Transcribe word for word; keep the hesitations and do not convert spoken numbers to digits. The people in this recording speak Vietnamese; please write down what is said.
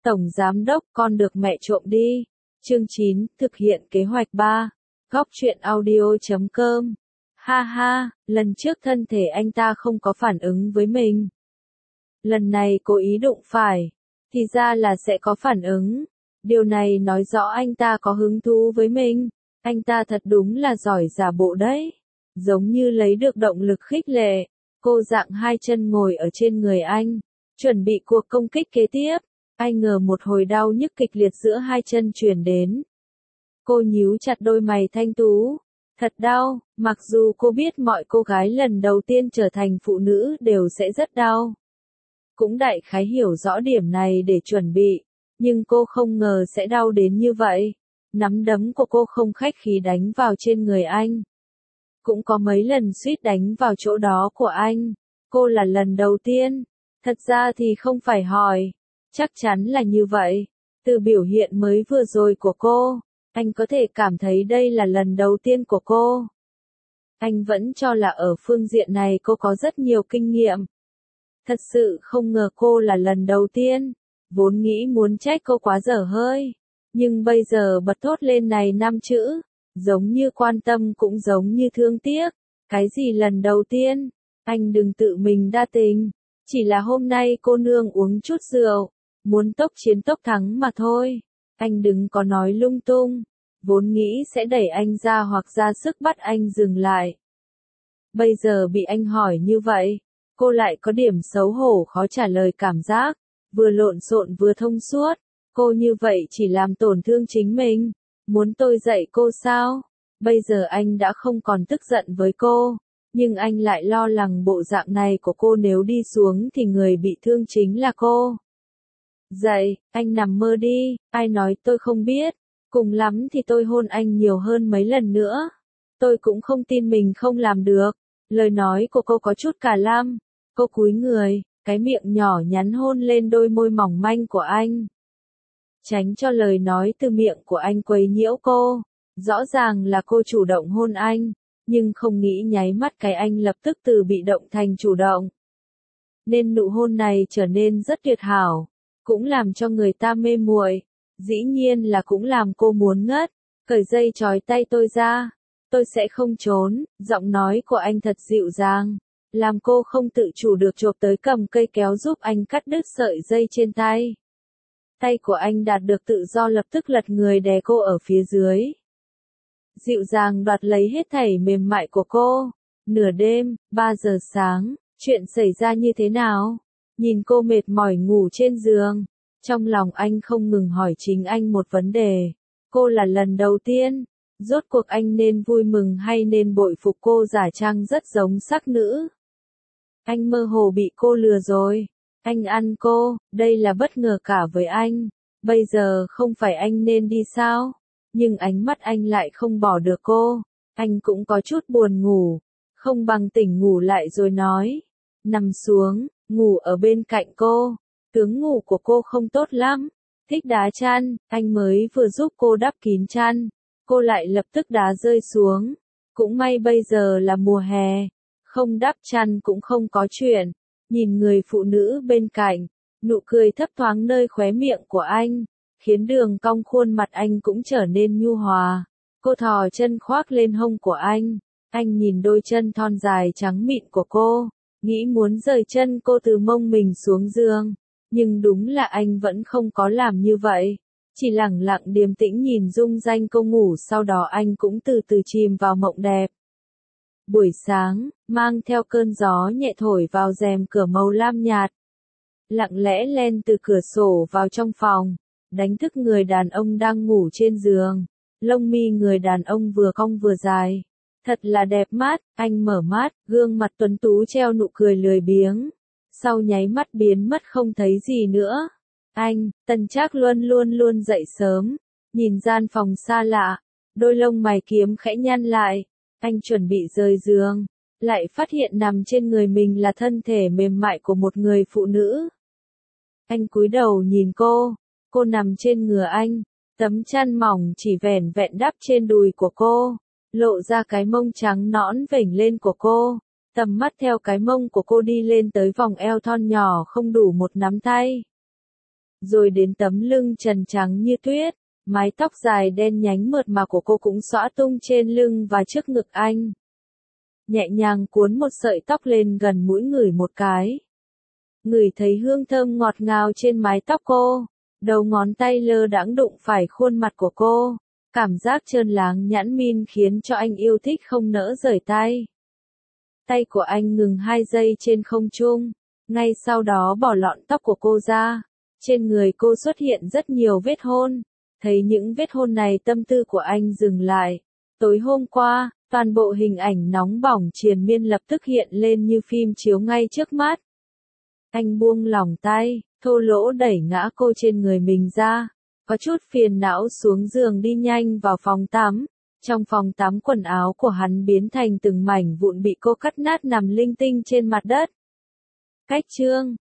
Tổng Giám Đốc, con được mẹ trộm đi. Chương chín, thực hiện kế hoạch ba. Góc truyện audio chấm com. Ha ha, lần trước thân thể anh ta không có phản ứng với mình. Lần này cố ý đụng phải, thì ra là sẽ có phản ứng. Điều này nói rõ anh ta có hứng thú với mình. Anh ta thật đúng là giỏi giả bộ đấy. Giống như lấy được động lực khích lệ. Cô dạng hai chân ngồi ở trên người anh, chuẩn bị cuộc công kích kế tiếp. Ai ngờ một hồi đau nhức kịch liệt giữa hai chân truyền đến. Cô nhíu chặt đôi mày thanh tú. Thật đau, mặc dù cô biết mọi cô gái lần đầu tiên trở thành phụ nữ đều sẽ rất đau. Cũng đại khái hiểu rõ điểm này để chuẩn bị, nhưng cô không ngờ sẽ đau đến như vậy. Nắm đấm của cô không khách khí đánh vào trên người anh. Cũng có mấy lần suýt đánh vào chỗ đó của anh. Cô là lần đầu tiên. Thật ra thì không phải hỏi. Chắc chắn là như vậy. Từ biểu hiện mới vừa rồi của cô, anh có thể cảm thấy đây là lần đầu tiên của cô. Anh vẫn cho là ở phương diện này cô có rất nhiều kinh nghiệm. Thật sự không ngờ cô là lần đầu tiên. Vốn nghĩ muốn trách cô quá dở hơi. Nhưng bây giờ bật thốt lên này năm chữ. Giống như quan tâm cũng giống như thương tiếc. Cái gì lần đầu tiên? Anh đừng tự mình đa tình. Chỉ là hôm nay cô nương uống chút rượu. Muốn tốc chiến tốc thắng mà thôi. Anh đừng có nói lung tung. Vốn nghĩ sẽ đẩy anh ra hoặc ra sức bắt anh dừng lại. Bây giờ bị anh hỏi như vậy. Cô lại có điểm xấu hổ khó trả lời cảm giác. Vừa lộn xộn vừa thông suốt. Cô như vậy chỉ làm tổn thương chính mình. Muốn tôi dạy cô sao? Bây giờ anh đã không còn tức giận với cô. Nhưng anh lại lo lắng bộ dạng này của cô nếu đi xuống thì người bị thương chính là cô. Dậy, anh nằm mơ đi, ai nói tôi không biết. Cùng lắm thì tôi hôn anh nhiều hơn mấy lần nữa. Tôi cũng không tin mình không làm được. Lời nói của cô có chút cả lăm. Cô cúi người, cái miệng nhỏ nhắn hôn lên đôi môi mỏng manh của anh. Tránh cho lời nói từ miệng của anh quấy nhiễu cô. Rõ ràng là cô chủ động hôn anh, nhưng không nghĩ nháy mắt cái anh lập tức từ bị động thành chủ động. Nên nụ hôn này trở nên rất tuyệt hảo, cũng làm cho người ta mê muội. Dĩ nhiên là cũng làm cô muốn ngất. Cởi dây trói tay tôi ra. Tôi sẽ không trốn. Giọng nói của anh thật dịu dàng, làm cô không tự chủ được chộp tới cầm cây kéo giúp anh cắt đứt sợi dây trên tay. Tay của anh đạt được tự do lập tức lật người đè cô ở phía dưới. Dịu dàng đoạt lấy hết thảy mềm mại của cô. Nửa đêm, ba giờ sáng, chuyện xảy ra như thế nào? Nhìn cô mệt mỏi ngủ trên giường. Trong lòng anh không ngừng hỏi chính anh một vấn đề. Cô là lần đầu tiên. Rốt cuộc anh nên vui mừng hay nên bội phục cô giả trang rất giống sắc nữ? Anh mơ hồ bị cô lừa rồi. Anh ăn cô, đây là bất ngờ cả với anh. Bây giờ không phải anh nên đi sao? Nhưng ánh mắt anh lại không bỏ được cô. Anh cũng có chút buồn ngủ. Không bằng tỉnh ngủ lại rồi nói. Nằm xuống, ngủ ở bên cạnh cô. Tướng ngủ của cô không tốt lắm. Thích đá chăn, anh mới vừa giúp cô đắp kín chăn. Cô lại lập tức đá rơi xuống. Cũng may bây giờ là mùa hè. Không đắp chăn cũng không có chuyện. Nhìn người phụ nữ bên cạnh, nụ cười thấp thoáng nơi khóe miệng của anh, khiến đường cong khuôn mặt anh cũng trở nên nhu hòa. Cô thò chân khoác lên hông của anh. Anh nhìn đôi chân thon dài trắng mịn của cô, nghĩ muốn rời chân cô từ mông mình xuống giường. Nhưng đúng là anh vẫn không có làm như vậy. Chỉ lẳng lặng điềm tĩnh nhìn dung danh cô ngủ, sau đó anh cũng từ từ chìm vào mộng đẹp. Buổi sáng, mang theo cơn gió nhẹ thổi vào rèm cửa màu lam nhạt. Lặng lẽ len từ cửa sổ vào trong phòng, đánh thức người đàn ông đang ngủ trên giường. Lông mi người đàn ông vừa cong vừa dài. Thật là đẹp mắt, anh mở mắt, gương mặt tuấn tú treo nụ cười lười biếng. Sau nháy mắt biến mất không thấy gì nữa. Anh, Tần Trác Luân luôn luôn dậy sớm, nhìn gian phòng xa lạ, đôi lông mày kiếm khẽ nhăn lại. Anh chuẩn bị rời giường, lại phát hiện nằm trên người mình là thân thể mềm mại của một người phụ nữ. Anh cúi đầu nhìn cô, cô nằm trên ngửa anh, tấm chăn mỏng chỉ vẻn vẹn đắp trên đùi của cô, lộ ra cái mông trắng nõn vểnh lên của cô. Tầm mắt theo cái mông của cô đi lên tới vòng eo thon nhỏ không đủ một nắm tay. rồi đến tấm lưng trần trắng như tuyết, mái tóc dài đen nhánh mượt mà của cô cũng xõa tung trên lưng và trước ngực anh. Nhẹ nhàng cuốn một sợi tóc lên gần mũi ngửi một cái. Ngửi thấy hương thơm ngọt ngào trên mái tóc cô, đầu ngón tay lơ đãng đụng phải khuôn mặt của cô, cảm giác trơn láng nhãn min khiến cho anh yêu thích không nỡ rời tay. Tay của anh ngừng hai giây trên không trung, ngay sau đó bỏ lọn tóc của cô ra, trên người cô xuất hiện rất nhiều vết hôn, thấy những vết hôn này tâm tư của anh dừng lại. Tối hôm qua, toàn bộ hình ảnh nóng bỏng triền miên lập tức hiện lên như phim chiếu ngay trước mắt. Anh buông lỏng tay, thô lỗ đẩy ngã cô trên người mình ra, có chút phiền não xuống giường đi nhanh vào phòng tắm. Trong phòng tắm quần áo của hắn biến thành từng mảnh vụn bị cô cắt nát nằm linh tinh trên mặt đất. Cách chương